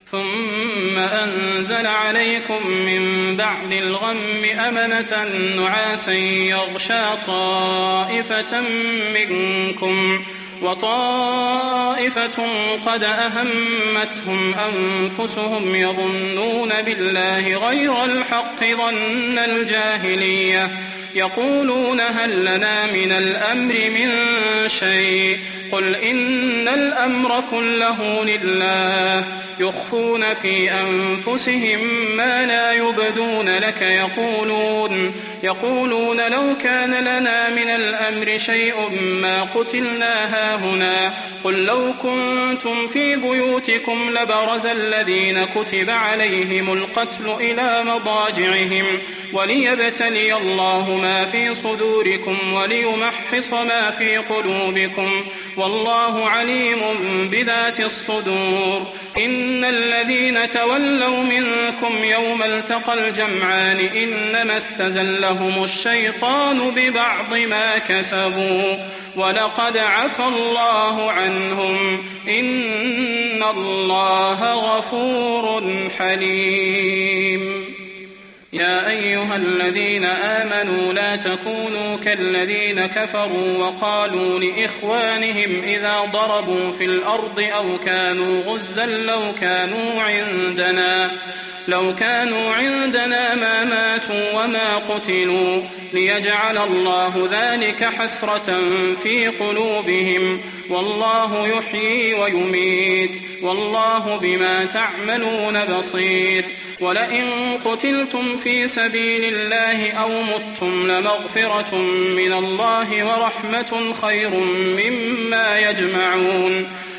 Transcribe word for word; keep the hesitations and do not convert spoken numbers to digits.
ثم أنزل عليكم من بعد الغم أمنة نعاسا يغشى طائفة منكم وطائفة قد أهمتهم أنفسهم يظنون بالله غير الحق ظن الجاهلية يقولون هل لنا من الأمر من شيء قل إن الأمر كله لله يخفون في أنفسهم ما لا يبدون لك يقولون يقولون لو كان لنا من الأمر شيء ما قتلنا هاهنا قل لو كنتم في بيوتكم لبرز الذين كتب عليهم القتل إلى مضاجعهم وليبتلي الله ما في صدوركم وليمحص ما في قلوبكم والله عليم بذات الصدور إن الذين تولوا منكم يوم التقى الجمعان إنما استزلهم الشيطان ببعض ما كسبوا ولقد عفى الله عنهم إن الله غفور حليم يا أيها الذين آمنوا لا تكونوا كالذين كفروا وقالوا لإخوانهم إذا ضربوا في الأرض أو كانوا غزا لو كانوا عندنا لو كانوا عندنا ما ماتوا وما قتلوا ليجعل الله ذلك حسرة في قلوبهم والله يحيي ويميت والله بما تعملون بصير ولئن قتلتم في سبيل الله أو متم لمغفرة من الله ورحمة خير مما يجمعون